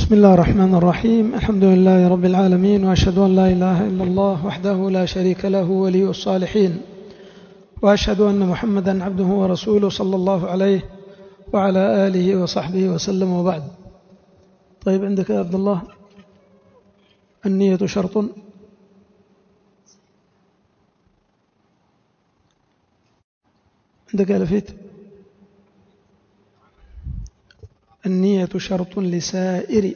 بسم الله الرحمن الرحيم. الحمد لله رب العالمين، وأشهد أن لا إله إلا الله وحده لا شريك له ولي الصالحين، وأشهد أن محمدا عبده ورسوله صلى الله عليه وعلى آله وصحبه وسلم، وبعد. طيب، عندك يا عبد الله النية شرط؟ عندك يا لفيت النية شرط لسائر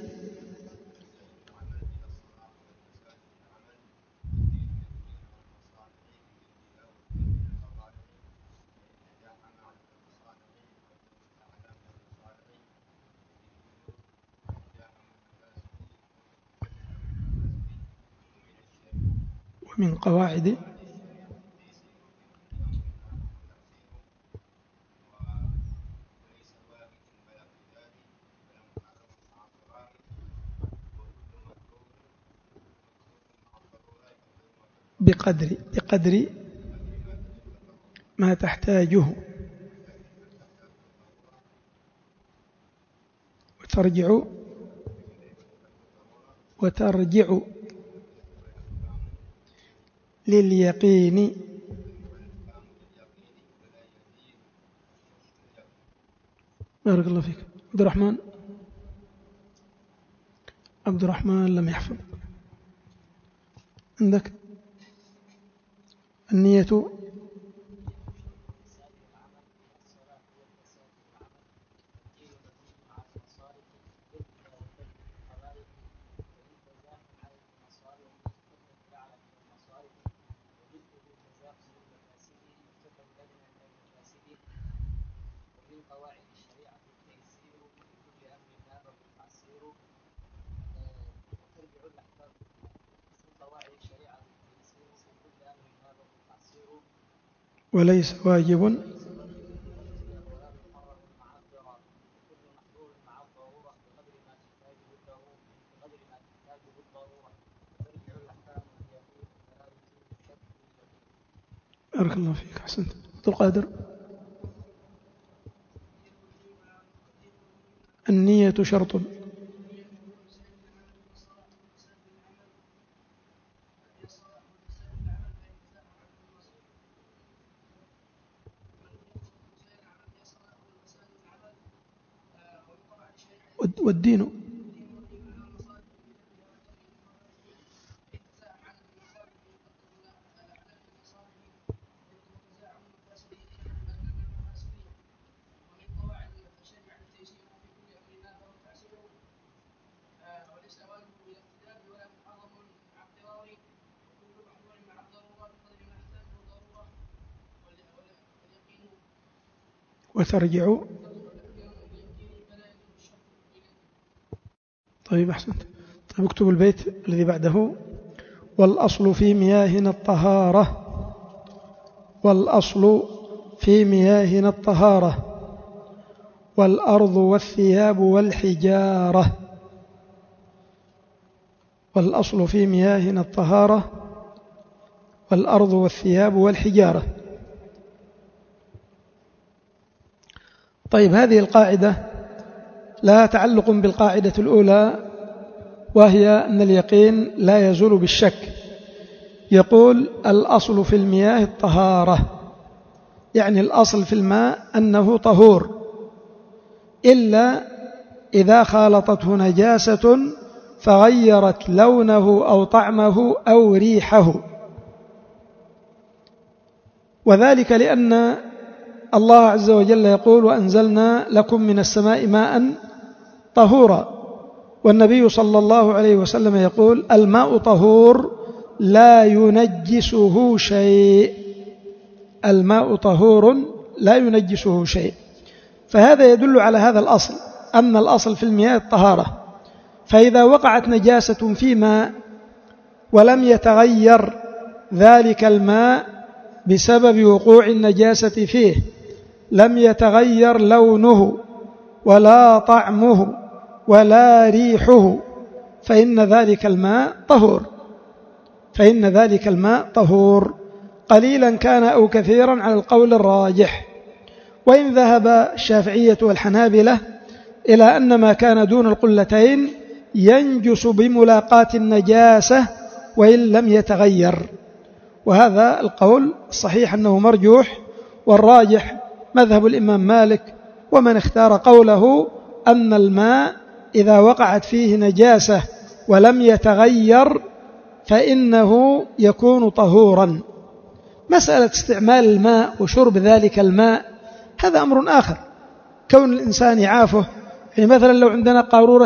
ومن قواعد بقدر ما تحتاجه، وترجع لليقين. بارك الله فيك. عبد الرحمن لم يحفظ. عندك النية وليس واجب بارك الله فيك. أحسنت. عبد القادر النية شرط والدين وترجع. طيب، أحسنت. طيب، اكتب البيت الذي بعده: والأصل في مياهنا الطهارة. والأصل في مياهنا الطهارة، والأرض والثياب والحجارة. والأصل في مياهنا الطهارة، والأرض والثياب والحجارة. طيب، هذه القاعدة لا تعلق بالقاعدة الأولى، وهي أن اليقين لا يزول بالشك. يقول الأصل في المياه الطهارة، يعني الأصل في الماء أنه طهور، إلا إذا خالطته نجاسة فغيرت لونه أو طعمه أو ريحه، وذلك لأن الله عز وجل يقول: وأنزلنا لكم من السماء ماء طهورا. والنبي صلى الله عليه وسلم يقول: الماء طهور لا ينجسه شيء. الماء طهور لا ينجسه شيء. فهذا يدل على هذا الأصل، أن الأصل في المياه الطهارة. فإذا وقعت نجاسة في ماء ولم يتغير ذلك الماء بسبب وقوع النجاسة فيه، لم يتغير لونه ولا طعمه ولا ريحه، فإن ذلك الماء طهور، قليلا كان أو كثيرا على القول الراجح. وإن ذهب الشافعية والحنابلة إلى أن ما كان دون القلتين ينجس بملاقاة النجاسة وإن لم يتغير. وهذا القول الصحيح أنه مرجوح، والراجح مذهب الإمام مالك، ومن اختار قوله أن الماء إذا وقعت فيه نجاسة ولم يتغير فإنه يكون طهورا. مسألة استعمال الماء وشرب ذلك الماء هذا أمر آخر. كون الإنسان يعافه، يعني مثلا لو عندنا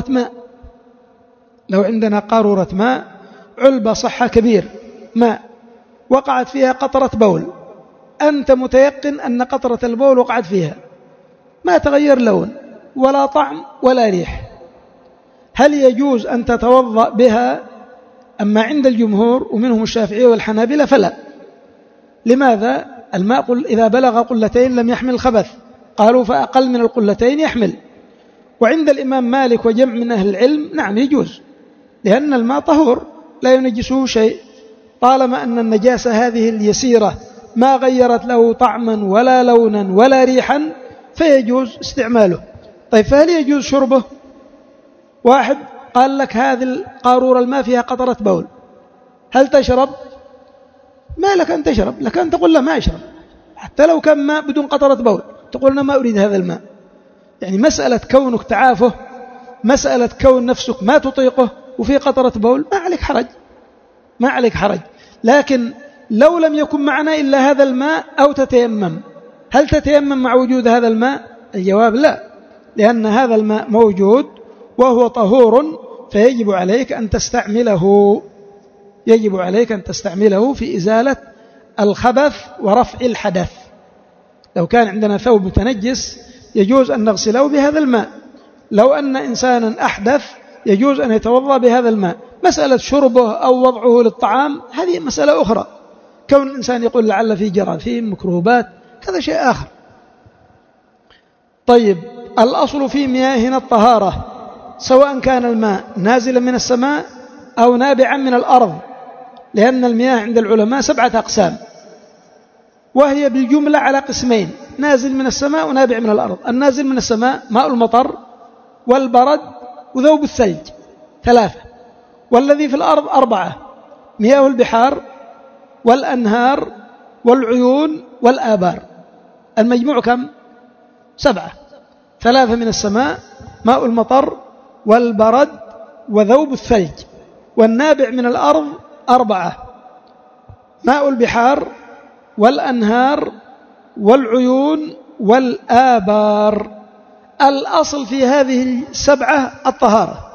قارورة ماء علبة صحة كبير ماء وقعت فيها قطرة بول، أنت متيقن أن قطرة البول وقعت فيها، ما تغير لون ولا طعم ولا ريح، هل يجوز أن تتوضأ بها؟ أما عند الجمهور ومنهم الشافعية والحنابلة فلا. لماذا؟ الماء إذا بلغ قلتين لم يحمل الخبث، قالوا فأقل من القلتين يحمل. وعند الإمام مالك وجمع من أهل العلم نعم يجوز، لأن الماء طهور لا ينجسه شيء، طالما أن النجاسة هذه اليسيرة ما غيرت له طعما ولا لونا ولا ريحا فيجوز استعماله. طيب فهل يجوز شربه؟ واحد قال لك هذه القارورة الماء فيها قطرة بول، هل تشرب؟ ما لك أن تشرب، لك أن تقول لا ما أشرب، حتى لو كان ماء بدون قطرة بول تقول أنا ما أريد هذا الماء. يعني مسألة كونك تعافه، مسألة كون نفسك ما تطيقه وفي قطرة بول ما عليك حرج. لكن لو لم يكن معنا إلا هذا الماء أو تتيمم، هل تتيمم مع وجود هذا الماء؟ الجواب لا، لأن هذا الماء موجود وهو طهور، فيجب عليك أن تستعمله في إزالة الخبث ورفع الحدث. لو كان عندنا ثوب متنجس يجوز أن نغسله بهذا الماء، لو أن إنسانا أحدث يجوز أن يتوضأ بهذا الماء. مسألة شربه أو وضعه للطعام هذه مسألة أخرى، كون الإنسان يقول لعل فيه جراثيم ميكروبات هذا شيء آخر. طيب الأصل في مياهنا الطهارة، سواء كان الماء نازلا من السماء أو نابعا من الأرض، لأن المياه عند العلماء 7 أقسام، وهي بالجملة على قسمين: نازل من السماء ونابع من الأرض. النازل من السماء ماء المطر والبرد وذوب الثلج 3، والذي في الأرض 4: مياه البحار والأنهار والعيون والآبار. المجموع كم؟ 7: 3 من السماء ماء المطر والبرد وذوب الثلج، والنابع من الأرض 4: ماء البحار والأنهار والعيون والآبار. الأصل في هذه 7 الطهارة،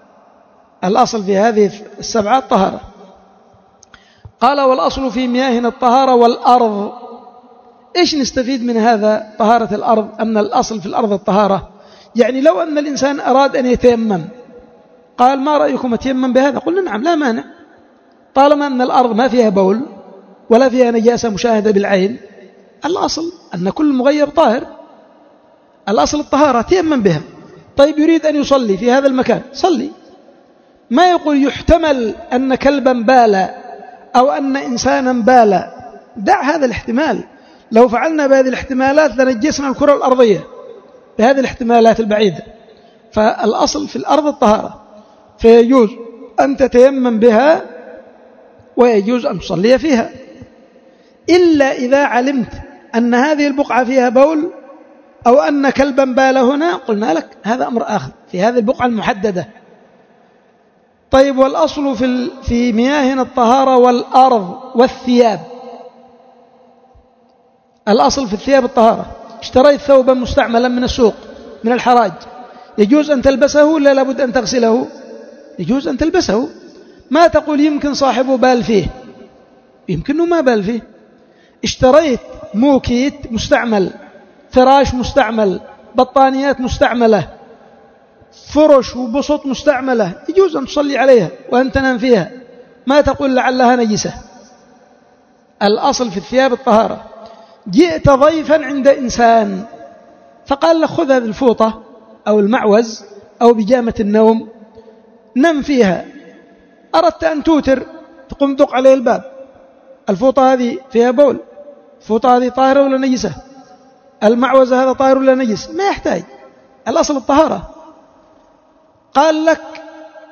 الطهارة. قال والأصل في مياهنا الطهارة والأرض. إيش نستفيد من هذا طهارة الأرض أن الأصل في الأرض الطهارة؟ يعني لو أن الإنسان أراد أن يتيمم قال ما رأيكم أتيمم بهذا؟ قلنا نعم لا مانع، طالما أن الأرض ما فيها بول ولا فيها نجاسة مشاهدة بالعين، الأصل أن كل مغير طاهر، الأصل الطهارة، تيمم بها. طيب يريد أن يصلي في هذا المكان، صلي، ما يقول يحتمل أن كلبا بال أو أن إنسانا بال، دع هذا الاحتمال. لو فعلنا بهذه الاحتمالات لنجسنا الكرة الأرضية بهذه الاحتمالات البعيدة. فالأصل في الأرض الطهارة، فيجوز أن تتيمم بها ويجوز أن تصلي فيها، إلا إذا علمت أن هذه البقعة فيها بول أو أن كلبا بال هنا، قلنا لك هذا أمر آخر في هذه البقعة المحددة. طيب والأصل في مياهنا الطهارة والأرض والثياب. الأصل في الثياب الطهارة. اشتريت ثوبا مستعملا من السوق من الحراج، يجوز أن تلبسه ولا لابد أن تغسله؟ يجوز أن تلبسه، ما تقول يمكن صاحبه بال فيه، يمكنه ما بال فيه. اشتريت موكيت مستعمل، فراش مستعمل، بطانيات مستعملة، فرش وبسط مستعملة، يجوز أن تصلي عليها وأن تنام فيها، ما تقول لعلها نجسة. الأصل في الثياب الطهارة. جئت ضيفا عند إنسان فقال لك خذ هذه الفوطة أو المعوز أو بجامة النوم نم فيها، أردت أن توتر تقوم دق عليه الباب، الفوطة هذه فيها بول، الفوطة هذه طاهرة ولا نجسة، المعوز هذا طاهر ولا نجس، ما يحتاج، الأصل الطهارة. قال لك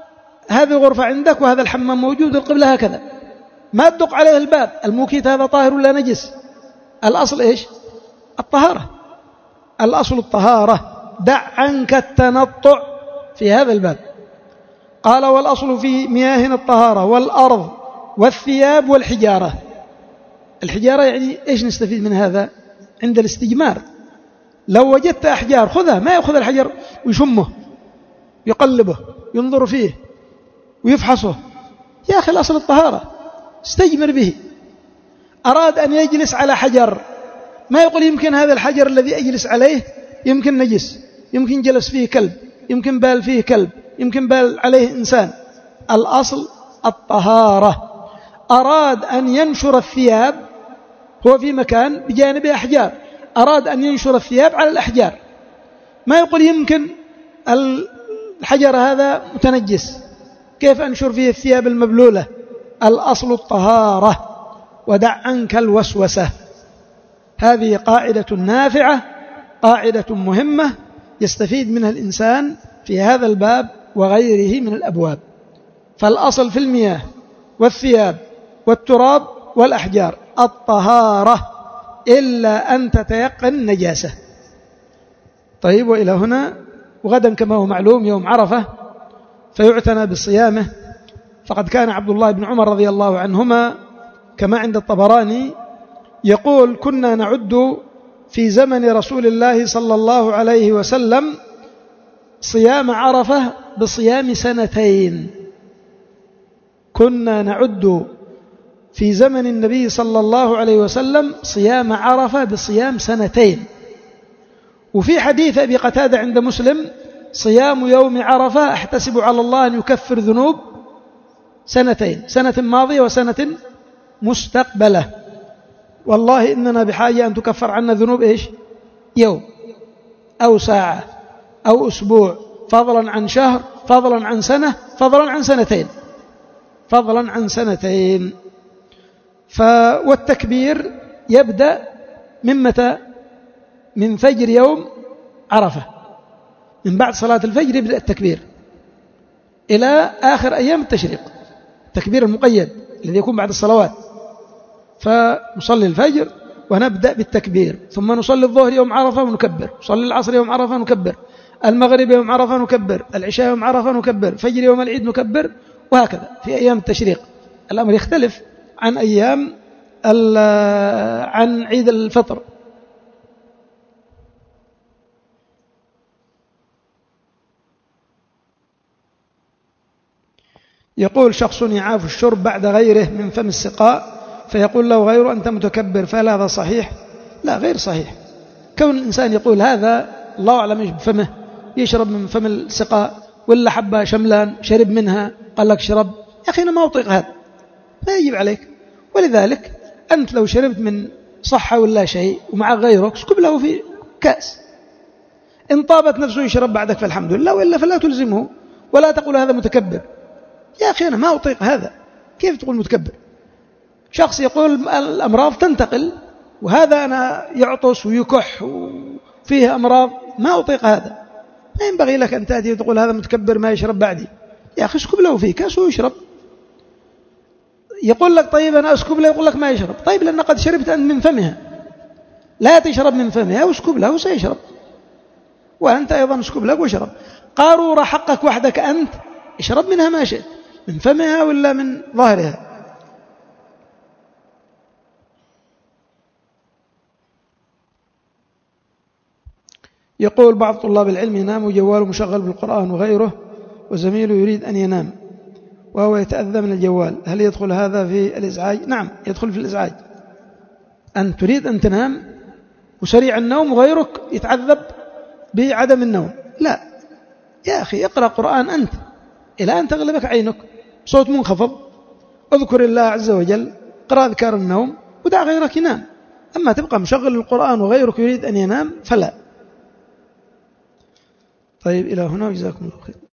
هذه غرفة عندك وهذا الحمام موجود، القبلة هكذا، ما تدق عليه الباب، الموكيت هذا طاهر ولا نجس؟ الأصل إيش؟ الطهارة، الأصل الطهارة، دع عنك التنطع في هذا الباب. قال والأصل في مياه الطهارة والأرض والثياب والحجارة. الحجارة يعني إيش نستفيد من هذا؟ عند الاستجمار لو وجدت أحجار خذها، ما يأخذ الحجر ويشمه يقلبه ينظر فيه ويفحصه، يا أخي الأصل الطهارة، استجمر به. أراد أن يجلس على حجر، ما يقول يمكن هذا الحجر الذي أجلس عليه يمكن نجس، يمكن جلس فيه كلب، يمكن بال فيه كلب، يمكن بال عليه إنسان. الأصل الطهارة. أراد أن ينشر الثياب، هو في مكان بجانب أحجار، أراد أن ينشر الثياب على الأحجار، ما يقول يمكن الحجر هذا متنجس، كيف أنشر فيه الثياب المبلولة؟ الأصل الطهارة، ودع عنك الوسوسة. هذه قاعدة نافعة، قاعدة مهمة يستفيد منها الإنسان في هذا الباب وغيره من الأبواب. فالأصل في المياه والثياب والتراب والأحجار الطهارة، إلا أن تتيقن النجاسة. طيب، وإلى هنا، وغدا كما هو معلوم يوم عرفة فيعتنى بصيامه. فقد كان عبد الله بن عمر رضي الله عنهما كما عند الطبراني يقول كنا نعد في زمن رسول الله صلى الله عليه وسلم صيام عرفة بصيام سنتين. كنا نعد في زمن النبي صلى الله عليه وسلم صيام عرفة بصيام سنتين. وفي حديث أبي قتادة عند مسلم صيام يوم عرفة أحتسب على الله أن يكفر ذنوب سنتين، سنة ماضية وسنة مستقبلة. والله إننا بحاجة أن تكفر عنا ذنوب إيش؟ يوم أو ساعة أو أسبوع، فضلا عن شهر، فضلا عن سنة، فضلا عن سنتين، فضلا عن سنتين. والتكبير يبدأ من متى؟ من فجر يوم عرفة، من بعد صلاة الفجر يبدأ التكبير إلى آخر أيام التشريق، التكبير المقيد الذي يكون بعد الصلوات. فنصلي الفجر ونبدأ بالتكبير، ثم نصلي الظهر يوم عرفة ونكبر، نصلي العصر يوم عرفة ونكبر، المغرب يوم عرفة نكبر، العشاء يوم عرفة نكبر، فجر يوم العيد نكبر، وهكذا في أيام التشريق. الأمر يختلف عن أيام عن عيد الفطر. يقول شخص يعاف الشرب بعد غيره من فم السقاء فيقول له غيره أنت متكبر، فهل هذا صحيح؟ لا، غير صحيح. كون الإنسان يقول هذا الله أعلم إيش بفمه، يشرب من فم السقاء ولا حبة شملان شرب منها قال لك شرب، يا أخي أنا ما أطيق هذا، ما يجب عليك. ولذلك أنت لو شربت من صحة ولا شيء ومع غيرك اسكب له في كأس، إن طابت نفسه يشرب بعدك فالحمد لله، وإلا فلا تلزمه ولا تقول هذا متكبر. يا أخي أنا ما أطيق هذا، كيف تقول متكبر؟ شخص يقول الأمراض تنتقل، وهذا أنا يعطس ويكح وفيه أمراض، ما أطيق هذا. ما ينبغي لك أن تأتي وتقول هذا متكبر ما يشرب بعدي. يا أخي اسكب له فيه كاس ويشرب. يقول لك طيب أنا أسكب له، يقول لك ما يشرب. طيب لأن قد شربت أنت من فمها، لا تشرب من فمها واسكب له وسيشرب، وأنت أيضا اسكب له واشرب. قارورة حقك وحدك أنت، اشرب منها ما شئت، من فمها ولا من ظاهرها. يقول بعض طلاب العلم ينام وجواله مشغل بالقرآن وغيره، وزميله يريد أن ينام وهو يتأذى من الجوال، هل يدخل هذا في الإزعاج؟ نعم، يدخل في الإزعاج. أن تريد أن تنام وسريع النوم وغيرك يتعذب بعدم النوم، لا يا أخي، اقرأ قرآن أنت إلى أن تغلبك عينك، صوت منخفض، اذكر الله عز وجل، اقرأ أذكار النوم ودع غيرك ينام. أما تبقى مشغل القرآن وغيرك يريد أن ينام فلا. طيب، إلى هنا وجزاكم الله خير.